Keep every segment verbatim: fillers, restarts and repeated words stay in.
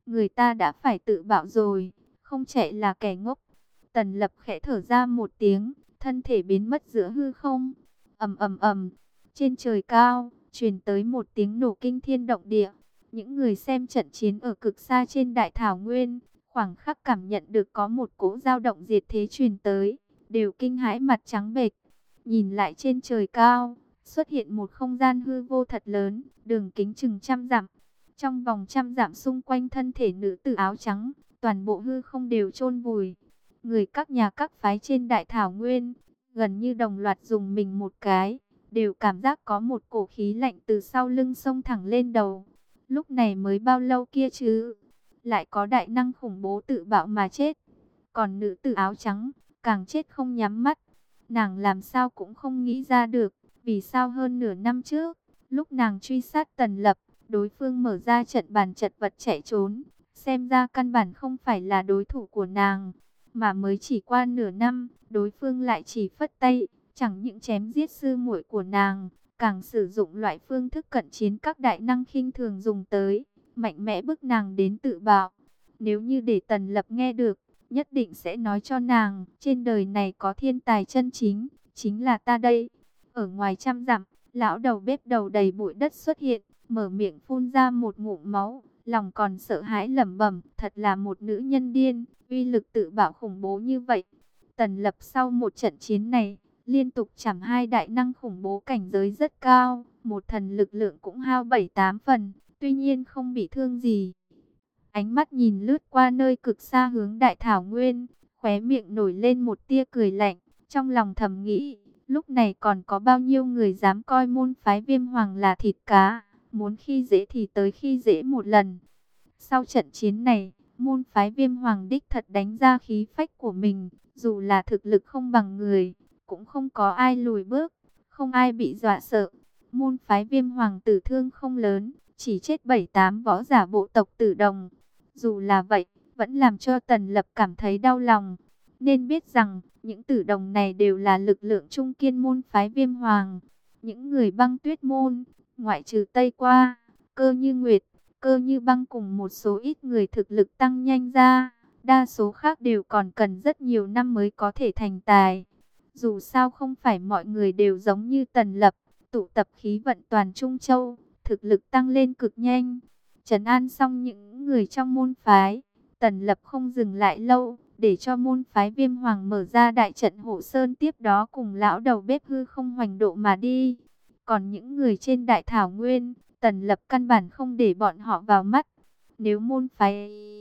Người ta đã phải tự bảo rồi, không chạy là kẻ ngốc. Tần Lập khẽ thở ra một tiếng, thân thể biến mất giữa hư không. Ầm ầm ầm, trên trời cao truyền tới một tiếng nổ kinh thiên động địa. Những người xem trận chiến ở cực xa trên đại thảo nguyên, khoảng khắc cảm nhận được có một cỗ dao động diệt thế truyền tới, đều kinh hãi mặt trắng bệch. Nhìn lại trên trời cao, xuất hiện một không gian hư vô thật lớn, đường kính chừng trăm dặm. Trong vòng trăm dặm xung quanh thân thể nữ tử áo trắng, toàn bộ hư không đều chôn vùi. Người các nhà các phái trên đại thảo nguyên, gần như đồng loạt dùng mình một cái, đều cảm giác có một cổ khí lạnh từ sau lưng xông thẳng lên đầu. Lúc này mới bao lâu kia chứ, lại có đại năng khủng bố tự bạo mà chết. Còn nữ tử áo trắng, càng chết không nhắm mắt. Nàng làm sao cũng không nghĩ ra được, vì sao hơn nửa năm trước, lúc nàng truy sát Tần Lập, đối phương mở ra trận bàn chật vật chạy trốn. Xem ra căn bản không phải là đối thủ của nàng, mà mới chỉ qua nửa năm, đối phương lại chỉ phất tay, chẳng những chém giết sư muội của nàng, càng sử dụng loại phương thức cận chiến các đại năng khinh thường dùng tới, mạnh mẽ bức nàng đến tự bạo. Nếu như để Tần Lập nghe được, nhất định sẽ nói cho nàng, trên đời này có thiên tài chân chính, chính là ta đây. Ở ngoài trăm dặm, lão đầu bếp đầu đầy bụi đất xuất hiện, mở miệng phun ra một ngụm máu, lòng còn sợ hãi lẩm bẩm, thật là một nữ nhân điên, uy lực tự bạo khủng bố như vậy. Tần Lập sau một trận chiến này, liên tục chảm hai đại năng khủng bố cảnh giới rất cao, một thần lực lượng cũng hao bảy tám phần, tuy nhiên không bị thương gì. Ánh mắt nhìn lướt qua nơi cực xa hướng đại thảo nguyên, khóe miệng nổi lên một tia cười lạnh, trong lòng thầm nghĩ, lúc này còn có bao nhiêu người dám coi môn phái Viêm Hoàng là thịt cá, muốn khi dễ thì tới khi dễ một lần. Sau trận chiến này, môn phái Viêm Hoàng đích thật đánh ra khí phách của mình, dù là thực lực không bằng người, cũng không có ai lùi bước, không ai bị dọa sợ. Môn phái Viêm Hoàng tử thương không lớn, chỉ chết bảy tám võ giả bộ tộc Tử Đồng. Dù là vậy, vẫn làm cho Tần Lập cảm thấy đau lòng. Nên biết rằng, những Tử Đồng này đều là lực lượng trung kiên môn phái Viêm Hoàng. Những người Băng Tuyết môn, ngoại trừ Tây Qua, Cơ Như Nguyệt, Cơ Như Băng cùng một số ít người thực lực tăng nhanh ra, đa số khác đều còn cần rất nhiều năm mới có thể thành tài. Dù sao không phải mọi người đều giống như Tần Lập, tụ tập khí vận toàn Trung Châu, thực lực tăng lên cực nhanh. Trấn an xong những người trong môn phái, Tần Lập không dừng lại lâu, để cho môn phái Viêm Hoàng mở ra đại trận hộ sơn, tiếp đó cùng lão đầu bếp hư không hoành độ mà đi. Còn những người trên đại thảo nguyên, Tần Lập căn bản không để bọn họ vào mắt. Nếu môn phái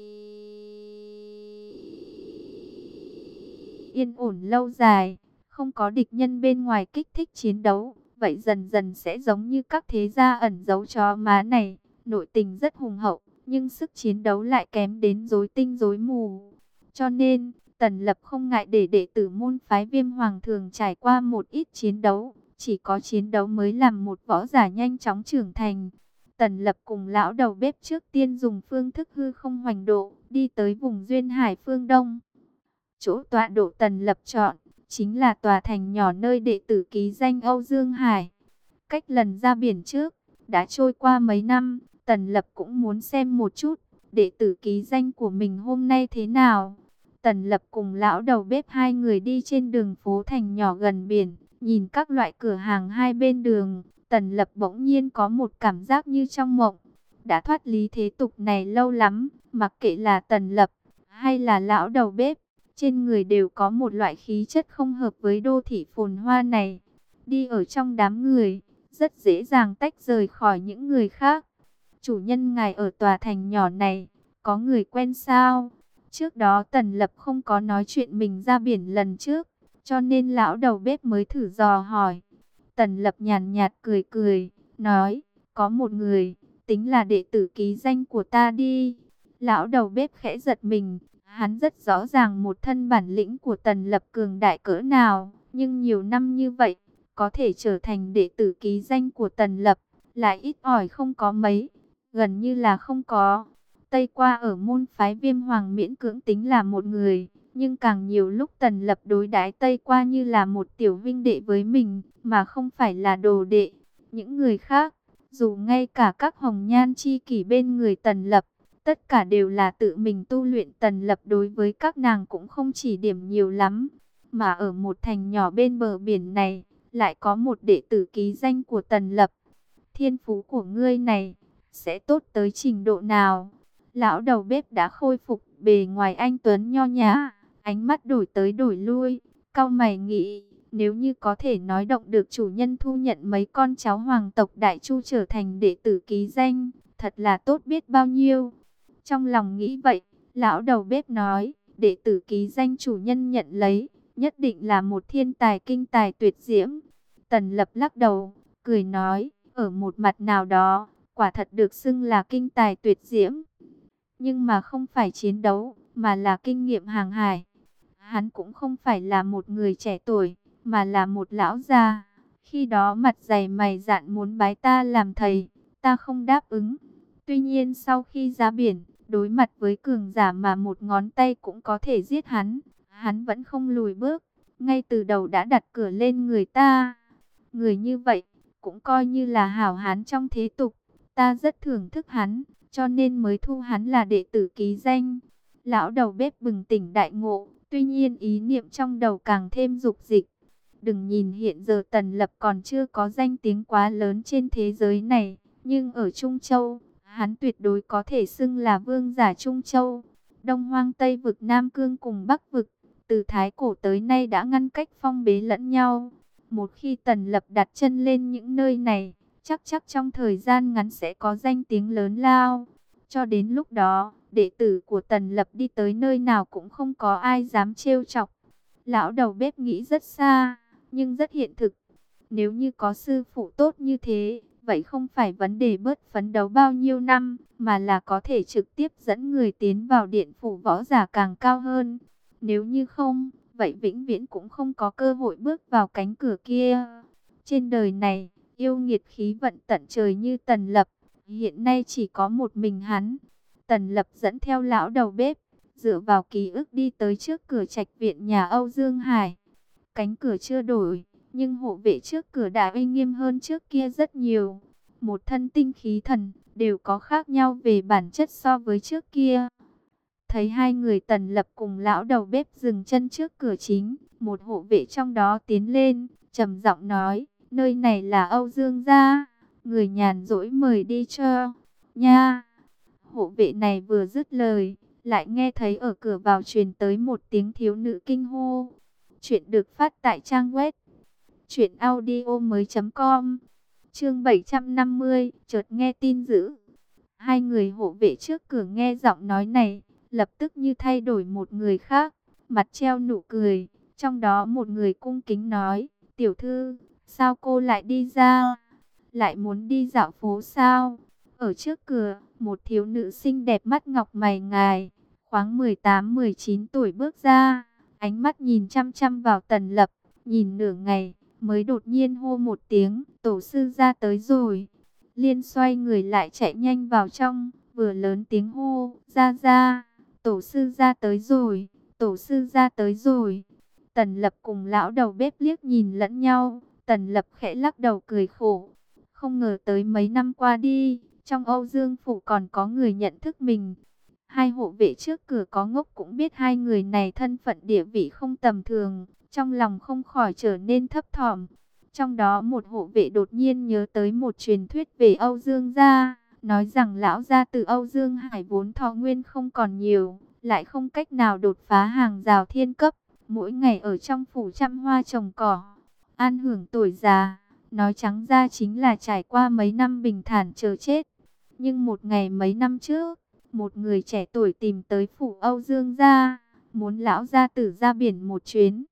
yên ổn lâu dài, không có địch nhân bên ngoài kích thích chiến đấu, vậy dần dần sẽ giống như các thế gia ẩn giấu chó má này, nội tình rất hùng hậu, nhưng sức chiến đấu lại kém đến rối tinh rối mù. Cho nên, Tần Lập không ngại để đệ tử môn phái Viêm Hoàng thường trải qua một ít chiến đấu, chỉ có chiến đấu mới làm một võ giả nhanh chóng trưởng thành. Tần Lập cùng lão đầu bếp trước tiên dùng phương thức hư không hoành độ, đi tới vùng duyên hải phương Đông. Chỗ tọa độ Tần Lập chọn, chính là tòa thành nhỏ nơi đệ tử ký danh Âu Dương Hải. Cách lần ra biển trước, đã trôi qua mấy năm, Tần Lập cũng muốn xem một chút, đệ tử ký danh của mình hôm nay thế nào. Tần Lập cùng lão đầu bếp hai người đi trên đường phố thành nhỏ gần biển, nhìn các loại cửa hàng hai bên đường, Tần Lập bỗng nhiên có một cảm giác như trong mộng. Đã thoát lý thế tục này lâu lắm, mặc kệ là Tần Lập hay là lão đầu bếp, trên người đều có một loại khí chất không hợp với đô thị phồn hoa này. Đi ở trong đám người, rất dễ dàng tách rời khỏi những người khác. Chủ nhân ngài ở tòa thành nhỏ này, có người quen sao? Trước đó Tần Lập không có nói chuyện mình ra biển lần trước, cho nên lão đầu bếp mới thử dò hỏi. Tần Lập nhàn nhạt cười cười, nói, có một người, tính là đệ tử ký danh của ta đi. Lão đầu bếp khẽ giật mình, hắn rất rõ ràng một thân bản lĩnh của Tần Lập cường đại cỡ nào, nhưng nhiều năm như vậy, có thể trở thành đệ tử ký danh của Tần Lập, lại ít ỏi không có mấy, gần như là không có. Tây Qua ở môn phái Viêm Hoàng miễn cưỡng tính là một người, nhưng càng nhiều lúc Tần Lập đối đãi Tây Qua như là một tiểu vinh đệ với mình, mà không phải là đồ đệ. Những người khác, dù ngay cả các hồng nhan chi kỷ bên người Tần Lập, Tất cả đều là tự mình tu luyện. Tần Lập đối với các nàng cũng không chỉ điểm nhiều lắm. Mà ở một thành nhỏ bên bờ biển này, lại có một đệ tử ký danh của Tần Lập. Thiên phú của ngươi này, sẽ tốt tới trình độ nào? Lão đầu bếp đã khôi phục bề ngoài anh tuấn nho nhã, ánh mắt đổi tới đổi lui, cau mày nghĩ, nếu như có thể nói động được chủ nhân thu nhận mấy con cháu hoàng tộc Đại Chu trở thành đệ tử ký danh, thật là tốt biết bao nhiêu. Trong lòng nghĩ vậy, lão đầu bếp nói, đệ tử ký danh chủ nhân nhận lấy, nhất định là một thiên tài kinh tài tuyệt diễm. Tần Lập lắc đầu, cười nói, ở một mặt nào đó, quả thật được xưng là kinh tài tuyệt diễm. Nhưng mà không phải chiến đấu, mà là kinh nghiệm hàng hải. Hắn cũng không phải là một người trẻ tuổi, mà là một lão già. Khi đó mặt dày mày dạn muốn bái ta làm thầy, ta không đáp ứng. Tuy nhiên sau khi ra biển, đối mặt với cường giả mà một ngón tay cũng có thể giết hắn, hắn vẫn không lùi bước, ngay từ đầu đã đặt cửa lên người ta. Người như vậy, cũng coi như là hảo hán trong thế tục, ta rất thưởng thức hắn, cho nên mới thu hắn là đệ tử ký danh. Lão đầu bếp bừng tỉnh đại ngộ, tuy nhiên ý niệm trong đầu càng thêm dục dịch. Đừng nhìn hiện giờ Tần Lập còn chưa có danh tiếng quá lớn trên thế giới này, nhưng ở Trung Châu, hắn tuyệt đối có thể xưng là vương giả Trung Châu. Đông Hoang Tây vực Nam Cương cùng Bắc vực, từ Thái Cổ tới nay đã ngăn cách phong bế lẫn nhau. Một khi Tần Lập đặt chân lên những nơi này, chắc chắc trong thời gian ngắn sẽ có danh tiếng lớn lao. Cho đến lúc đó, đệ tử của Tần Lập đi tới nơi nào cũng không có ai dám trêu chọc. Lão đầu bếp nghĩ rất xa, nhưng rất hiện thực. Nếu như có sư phụ tốt như thế, vậy không phải vấn đề bớt phấn đấu bao nhiêu năm, mà là có thể trực tiếp dẫn người tiến vào điện phủ võ giả càng cao hơn. Nếu như không, vậy vĩnh viễn cũng không có cơ hội bước vào cánh cửa kia. Trên đời này, yêu nghiệt khí vận tận trời như Tần Lập, hiện nay chỉ có một mình hắn. Tần Lập dẫn theo lão đầu bếp, dựa vào ký ức đi tới trước cửa trạch viện nhà Âu Dương Hải. Cánh cửa chưa đổi, nhưng hộ vệ trước cửa đã uy nghiêm hơn trước kia rất nhiều. Một thân tinh khí thần, đều có khác nhau về bản chất so với trước kia. Thấy hai người Tần Lập cùng lão đầu bếp dừng chân trước cửa chính, một hộ vệ trong đó tiến lên, trầm giọng nói, nơi này là Âu Dương gia, người nhàn rỗi mời đi cho, nha. Hộ vệ này vừa dứt lời, lại nghe thấy ở cửa vào truyền tới một tiếng thiếu nữ kinh hô. Chuyện được phát tại trang web truyện audio mới chấm com. Chương bảy trăm năm mươi, chợt nghe tin dữ. Hai người hộ vệ trước cửa nghe giọng nói này, lập tức như thay đổi một người khác, mặt treo nụ cười. Trong đó một người cung kính nói, tiểu thư, sao cô lại đi ra? Lại muốn đi dạo phố sao? Ở trước cửa, một thiếu nữ xinh đẹp mắt ngọc mày ngài, khoảng mười tám mười chín tuổi bước ra, ánh mắt nhìn chăm chăm vào Tần Lập, nhìn nửa ngày, mới đột nhiên hô một tiếng, tổ sư ra tới rồi. Liên xoay người lại chạy nhanh vào trong, vừa lớn tiếng hô, ra ra, tổ sư ra tới rồi, tổ sư ra tới rồi. Tần Lập cùng lão đầu bếp liếc nhìn lẫn nhau, Tần Lập khẽ lắc đầu cười khổ. Không ngờ tới mấy năm qua đi, trong Âu Dương Phủ còn có người nhận thức mình. Hai hộ vệ trước cửa có ngốc cũng biết hai người này thân phận địa vị không tầm thường, trong lòng không khỏi trở nên thấp thỏm. Trong đó một hộ vệ đột nhiên nhớ tới một truyền thuyết về Âu Dương gia, nói rằng lão gia từ Âu Dương Hải vốn thọ nguyên không còn nhiều, lại không cách nào đột phá hàng rào thiên cấp, mỗi ngày ở trong phủ chăm hoa trồng cỏ, an hưởng tuổi già. Nói trắng ra chính là trải qua mấy năm bình thản chờ chết. Nhưng một ngày mấy năm trước, một người trẻ tuổi tìm tới phủ Âu Dương gia, muốn lão gia tử ra biển một chuyến.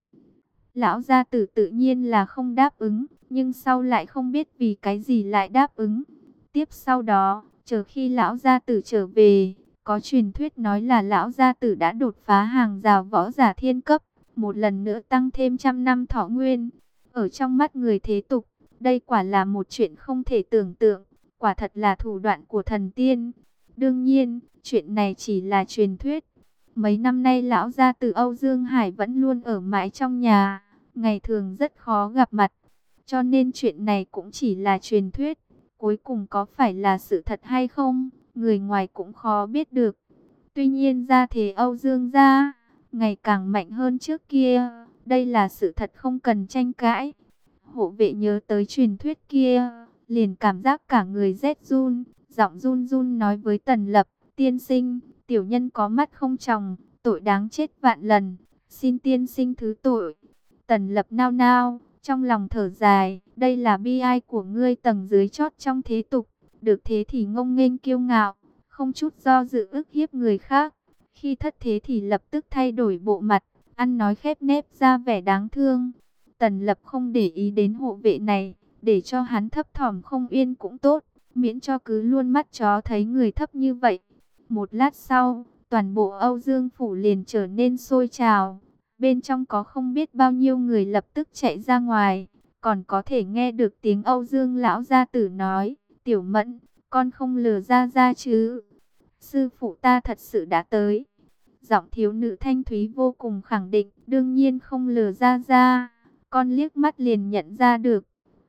Lão gia tử tự nhiên là không đáp ứng, nhưng sau lại không biết vì cái gì lại đáp ứng. Tiếp sau đó, chờ khi lão gia tử trở về, có truyền thuyết nói là lão gia tử đã đột phá hàng rào võ giả thiên cấp, một lần nữa tăng thêm trăm năm thọ nguyên. Ở trong mắt người thế tục, đây quả là một chuyện không thể tưởng tượng, quả thật là thủ đoạn của thần tiên. Đương nhiên, chuyện này chỉ là truyền thuyết. Mấy năm nay lão gia tử Âu Dương Hải vẫn luôn ở mãi trong nhà, ngày thường rất khó gặp mặt. Cho nên chuyện này cũng chỉ là truyền thuyết. Cuối cùng có phải là sự thật hay không, người ngoài cũng khó biết được. Tuy nhiên gia thế Âu Dương gia ngày càng mạnh hơn trước kia, đây là sự thật không cần tranh cãi. Hộ vệ nhớ tới truyền thuyết kia, liền cảm giác cả người rét run, giọng run run nói với Tần Lập, tiên sinh, tiểu nhân có mắt không tròng, tội đáng chết vạn lần, xin tiên sinh thứ tội. Tần Lập nao nao, trong lòng thở dài, đây là bi ai của ngươi tầng dưới chót trong thế tục, được thế thì ngông nghênh kiêu ngạo, không chút do dự ức hiếp người khác, khi thất thế thì lập tức thay đổi bộ mặt, ăn nói khép nép ra vẻ đáng thương. Tần Lập không để ý đến hộ vệ này, để cho hắn thấp thỏm không yên cũng tốt, miễn cho cứ luôn mắt chó thấy người thấp như vậy. Một lát sau, toàn bộ Âu Dương phủ liền trở nên sôi trào. Bên trong có không biết bao nhiêu người lập tức chạy ra ngoài, còn có thể nghe được tiếng Âu Dương lão gia tử nói, Tiểu Mẫn, con không lừa ra ra chứ? Sư phụ ta thật sự đã tới. Giọng thiếu nữ thanh thúy vô cùng khẳng định, đương nhiên không lừa ra ra, con liếc mắt liền nhận ra được.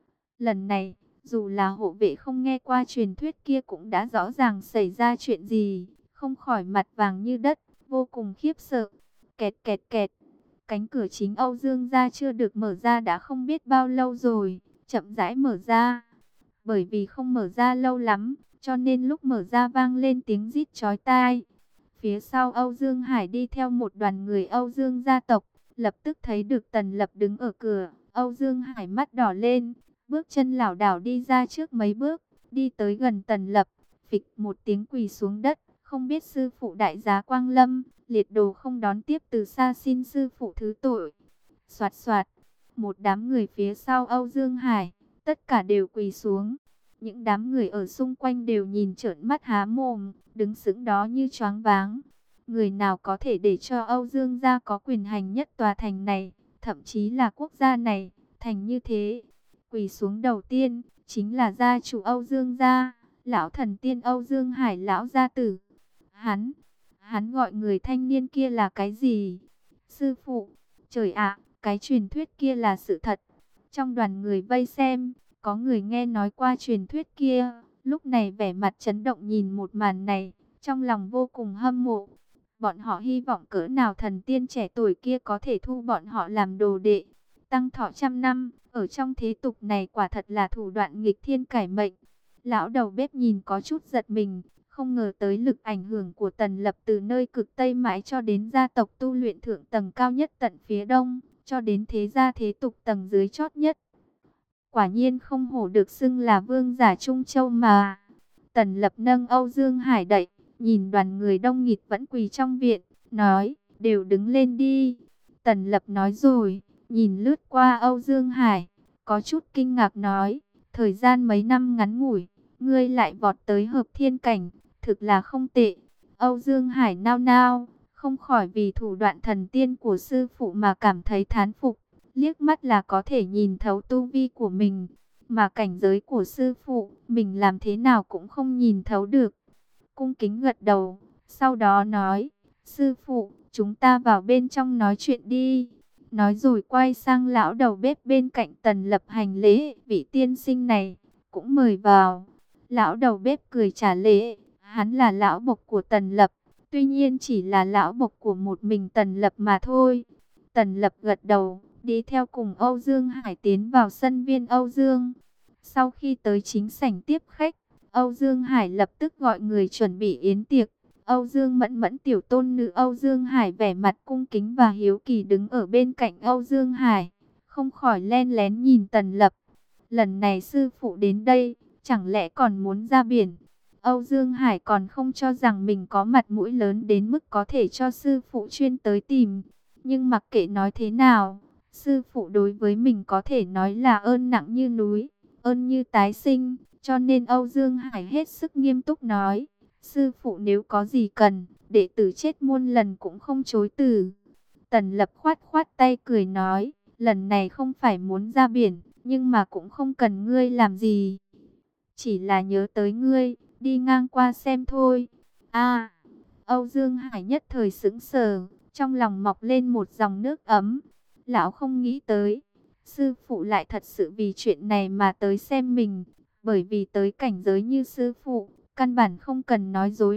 Lần này, dù là hộ vệ không nghe qua truyền thuyết kia cũng đã rõ ràng xảy ra chuyện gì, không khỏi mặt vàng như đất, vô cùng khiếp sợ. Kẹt kẹt kẹt, cánh cửa chính Âu Dương gia chưa được mở ra đã không biết bao lâu rồi, chậm rãi mở ra. Bởi vì không mở ra lâu lắm, cho nên lúc mở ra vang lên tiếng rít chói tai. Phía sau Âu Dương Hải đi theo một đoàn người Âu Dương gia tộc, lập tức thấy được Tần Lập đứng ở cửa. Âu Dương Hải mắt đỏ lên, bước chân lảo đảo đi ra trước mấy bước, đi tới gần Tần Lập, phịch một tiếng quỳ xuống đất, không biết sư phụ đại giá Quang Lâm, liệt đồ không đón tiếp từ xa xin sư phụ thứ tội. Soạt soạt, một đám người phía sau Âu Dương Hải, tất cả đều quỳ xuống. Những đám người ở xung quanh đều nhìn trợn mắt há mồm, đứng sững đó như choáng váng. Người nào có thể để cho Âu Dương gia có quyền hành nhất tòa thành này, thậm chí là quốc gia này, thành như thế. Quỳ xuống đầu tiên, chính là gia chủ Âu Dương gia, lão thần tiên Âu Dương Hải lão gia tử. Hắn, hắn gọi người thanh niên kia là cái gì? Sư phụ, trời ạ, cái truyền thuyết kia là sự thật. Trong đoàn người vây xem, có người nghe nói qua truyền thuyết kia, lúc này vẻ mặt chấn động nhìn một màn này, trong lòng vô cùng hâm mộ. Bọn họ hy vọng cỡ nào thần tiên trẻ tuổi kia có thể thu bọn họ làm đồ đệ, tăng thọ trăm năm. Ở trong thế tục này quả thật là thủ đoạn nghịch thiên cải mệnh. Lão đầu bếp nhìn có chút giật mình, không ngờ tới lực ảnh hưởng của Tần Lập từ nơi cực Tây mãi cho đến gia tộc tu luyện thượng tầng cao nhất tận phía Đông, cho đến thế gia thế tục tầng dưới chót nhất. Quả nhiên không hổ được xưng là vương giả Trung Châu mà. Tần Lập nâng Âu Dương Hải đậy, nhìn đoàn người đông nghịt vẫn quỳ trong viện, nói, đều đứng lên đi. Tần Lập nói rồi, nhìn lướt qua Âu Dương Hải, có chút kinh ngạc nói, thời gian mấy năm ngắn ngủi, ngươi lại vọt tới hợp thiên cảnh, thực là không tệ. Âu Dương Hải nao nao, không khỏi vì thủ đoạn thần tiên của sư phụ mà cảm thấy thán phục. Liếc mắt là có thể nhìn thấu tu vi của mình, mà cảnh giới của sư phụ, mình làm thế nào cũng không nhìn thấu được. Cung kính gật đầu, sau đó nói, sư phụ, chúng ta vào bên trong nói chuyện đi. Nói rồi quay sang lão đầu bếp bên cạnh Tần Lập hành lễ, vị tiên sinh này, cũng mời vào. Lão đầu bếp cười trả lễ, hắn là lão bộc của Tần Lập, tuy nhiên chỉ là lão bộc của một mình Tần Lập mà thôi. Tần Lập gật đầu, đi theo cùng Âu Dương Hải tiến vào sân viên Âu Dương. Sau khi tới chính sảnh tiếp khách, Âu Dương Hải lập tức gọi người chuẩn bị yến tiệc. Âu Dương Mẫn Mẫn tiểu tôn nữ Âu Dương Hải vẻ mặt cung kính và hiếu kỳ đứng ở bên cạnh Âu Dương Hải, không khỏi len lén nhìn Tần Lập. Lần này sư phụ đến đây, chẳng lẽ còn muốn ra biển? Âu Dương Hải còn không cho rằng mình có mặt mũi lớn đến mức có thể cho sư phụ chuyên tới tìm. Nhưng mặc kệ nói thế nào, sư phụ đối với mình có thể nói là ơn nặng như núi, ơn như tái sinh, cho nên Âu Dương Hải hết sức nghiêm túc nói, sư phụ nếu có gì cần, đệ tử chết muôn lần cũng không chối từ. Tần Lập khoát khoát tay cười nói, lần này không phải muốn ra biển, nhưng mà cũng không cần ngươi làm gì. Chỉ là nhớ tới ngươi, đi ngang qua xem thôi. A, Âu Dương Hải nhất thời sững sờ, trong lòng mọc lên một dòng nước ấm. Lão không nghĩ tới, sư phụ lại thật sự vì chuyện này mà tới xem mình. Bởi vì tới cảnh giới như sư phụ, căn bản không cần nói dối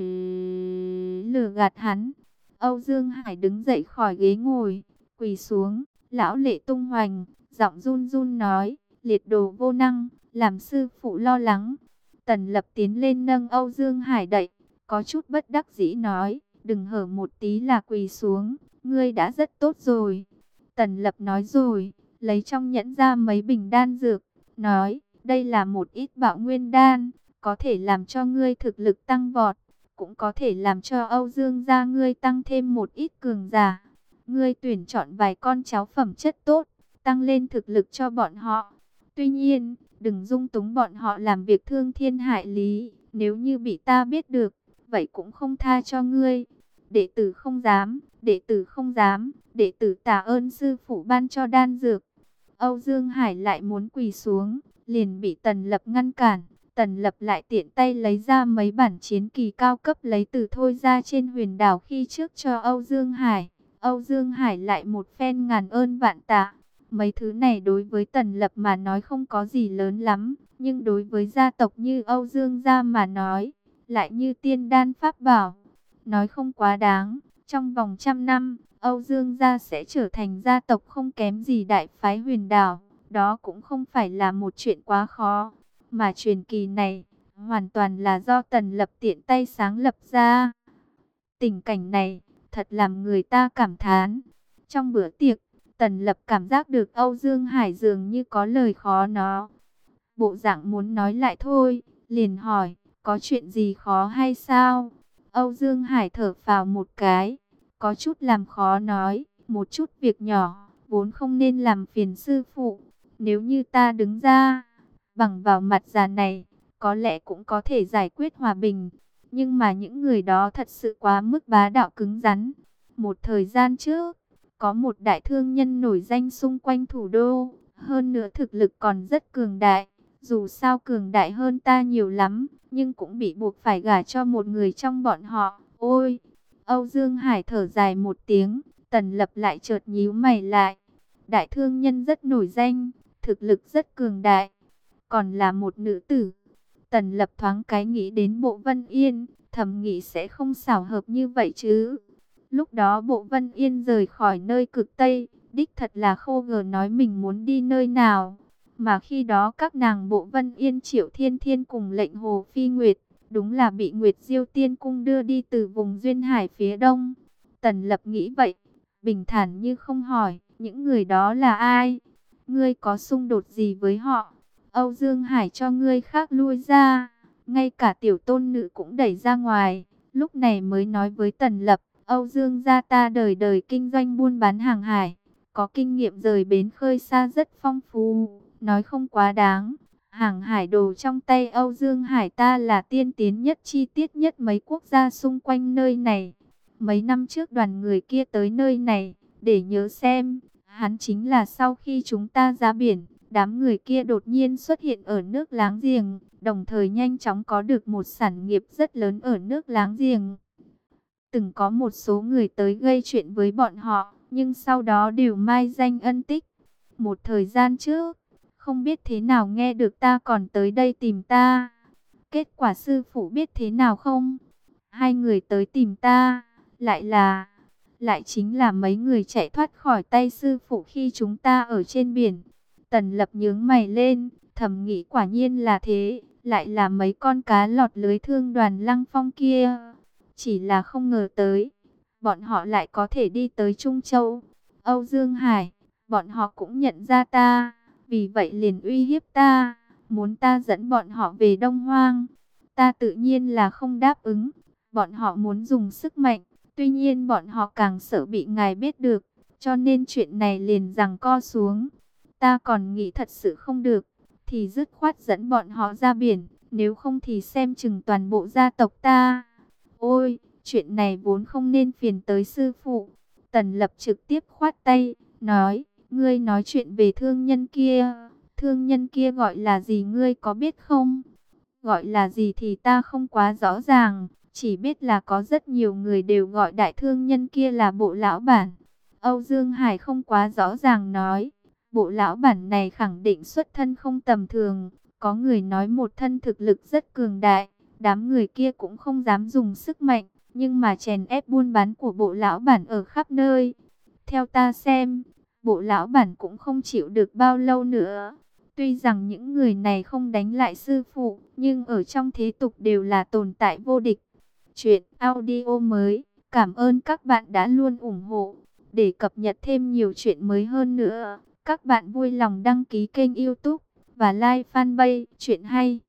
lừa gạt hắn. Âu Dương Hải đứng dậy khỏi ghế ngồi, quỳ xuống, lão lệ tung hoành, giọng run run nói, liệt đồ vô năng, làm sư phụ lo lắng. Tần Lập tiến lên nâng Âu Dương Hải đậy, có chút bất đắc dĩ nói, đừng hở một tí là quỳ xuống, ngươi đã rất tốt rồi. Tần Lập nói rồi, lấy trong nhẫn ra mấy bình đan dược, nói, đây là một ít bạo nguyên đan, có thể làm cho ngươi thực lực tăng vọt, cũng có thể làm cho Âu Dương gia ngươi tăng thêm một ít cường giả. Ngươi tuyển chọn vài con cháu phẩm chất tốt, tăng lên thực lực cho bọn họ. Tuy nhiên, đừng dung túng bọn họ làm việc thương thiên hại lý, nếu như bị ta biết được, vậy cũng không tha cho ngươi. Đệ tử không dám, đệ tử không dám, đệ tử tạ ơn sư phụ ban cho đan dược. Âu Dương Hải lại muốn quỳ xuống, liền bị Tần Lập ngăn cản. Tần Lập lại tiện tay lấy ra mấy bản chiến kỳ cao cấp lấy từ thôi ra trên huyền đảo khi trước cho Âu Dương Hải. Âu Dương Hải lại một phen ngàn ơn vạn tạ. Mấy thứ này đối với Tần Lập mà nói không có gì lớn lắm, nhưng đối với gia tộc như Âu Dương gia mà nói, lại như tiên đan pháp bảo. Nói không quá đáng, trong vòng trăm năm, Âu Dương gia sẽ trở thành gia tộc không kém gì đại phái huyền đảo. Đó cũng không phải là một chuyện quá khó. Mà truyền kỳ này, hoàn toàn là do Tần Lập tiện tay sáng lập ra. Tình cảnh này, thật làm người ta cảm thán. Trong bữa tiệc, Tần Lập cảm giác được Âu Dương Hải dường như có lời khó nó. Bộ dạng muốn nói lại thôi, liền hỏi, có chuyện gì khó hay sao? Âu Dương Hải thở phào một cái, có chút làm khó nói, một chút việc nhỏ, vốn không nên làm phiền sư phụ. Nếu như ta đứng ra, bằng vào mặt già này, có lẽ cũng có thể giải quyết hòa bình. Nhưng mà những người đó thật sự quá mức bá đạo cứng rắn. Một thời gian trước, có một đại thương nhân nổi danh xung quanh thủ đô, hơn nữa thực lực còn rất cường đại. Dù sao cường đại hơn ta nhiều lắm, nhưng cũng bị buộc phải gả cho một người trong bọn họ. Ôi! Âu Dương Hải thở dài một tiếng, Tần Lập lại chợt nhíu mày lại. Đại thương nhân rất nổi danh, thực lực rất cường đại, còn là một nữ tử. Tần Lập thoáng cái nghĩ đến Bộ Vân Yên, thầm nghĩ sẽ không xảo hợp như vậy chứ. Lúc đó Bộ Vân Yên rời khỏi nơi cực Tây, đích thật là khô gờ nói mình muốn đi nơi nào. Mà khi đó các nàng Bộ Vân Yên, Triệu Thiên Thiên cùng lệnh Hồ Phi Nguyệt, đúng là bị Nguyệt Diêu Tiên Cung đưa đi từ vùng Duyên Hải phía đông. Tần Lập nghĩ vậy, bình thản như không hỏi, những người đó là ai? Ngươi có xung đột gì với họ? Âu Dương Hải cho ngươi khác lui ra, ngay cả tiểu tôn nữ cũng đẩy ra ngoài. Lúc này mới nói với Tần Lập, Âu Dương gia ta đời đời kinh doanh buôn bán hàng hải, có kinh nghiệm rời bến khơi xa rất phong phú, nói không quá đáng. Hàng hải đồ trong tay Âu Dương Hải ta là tiên tiến nhất, chi tiết nhất mấy quốc gia xung quanh nơi này. Mấy năm trước đoàn người kia tới nơi này, để nhớ xem, hắn chính là sau khi chúng ta ra biển, đám người kia đột nhiên xuất hiện ở nước láng giềng, đồng thời nhanh chóng có được một sản nghiệp rất lớn ở nước láng giềng. Từng có một số người tới gây chuyện với bọn họ, nhưng sau đó đều mai danh ân tích. Một thời gian trước, không biết thế nào nghe được ta còn tới đây tìm ta. Kết quả sư phụ biết thế nào không? Hai người tới tìm ta, lại là... lại chính là mấy người chạy thoát khỏi tay sư phụ khi chúng ta ở trên biển. Tần Lập nhướng mày lên, thầm nghĩ quả nhiên là thế, lại là mấy con cá lọt lưới thương đoàn Lăng Phong kia. Chỉ là không ngờ tới, bọn họ lại có thể đi tới Trung Châu, Âu Dương Hải. Bọn họ cũng nhận ra ta, vì vậy liền uy hiếp ta, muốn ta dẫn bọn họ về Đông Hoang. Ta tự nhiên là không đáp ứng, bọn họ muốn dùng sức mạnh, tuy nhiên bọn họ càng sợ bị ngài biết được, cho nên chuyện này liền giằng co xuống. Ta còn nghĩ thật sự không được, thì dứt khoát dẫn bọn họ ra biển, nếu không thì xem chừng toàn bộ gia tộc ta. Ôi, chuyện này vốn không nên phiền tới sư phụ. Tần Lập trực tiếp khoát tay, nói, ngươi nói chuyện về thương nhân kia, thương nhân kia gọi là gì ngươi có biết không? Gọi là gì thì ta không quá rõ ràng, chỉ biết là có rất nhiều người đều gọi đại thương nhân kia là Bộ lão bản. Âu Dương Hải không quá rõ ràng nói, Bộ lão bản này khẳng định xuất thân không tầm thường, có người nói một thân thực lực rất cường đại, Đám người kia cũng không dám dùng sức mạnh, nhưng mà chèn ép buôn bán của bộ lão bản ở khắp nơi. Theo ta xem, bộ lão bản cũng không chịu được bao lâu nữa. Tuy rằng những người này không đánh lại sư phụ, nhưng ở trong thế tục đều là tồn tại vô địch. Chuyện audio mới, cảm ơn các bạn đã luôn ủng hộ. Để cập nhật thêm nhiều chuyện mới hơn nữa, các bạn vui lòng đăng ký kênh YouTube và like fanpage Chuyện Hay.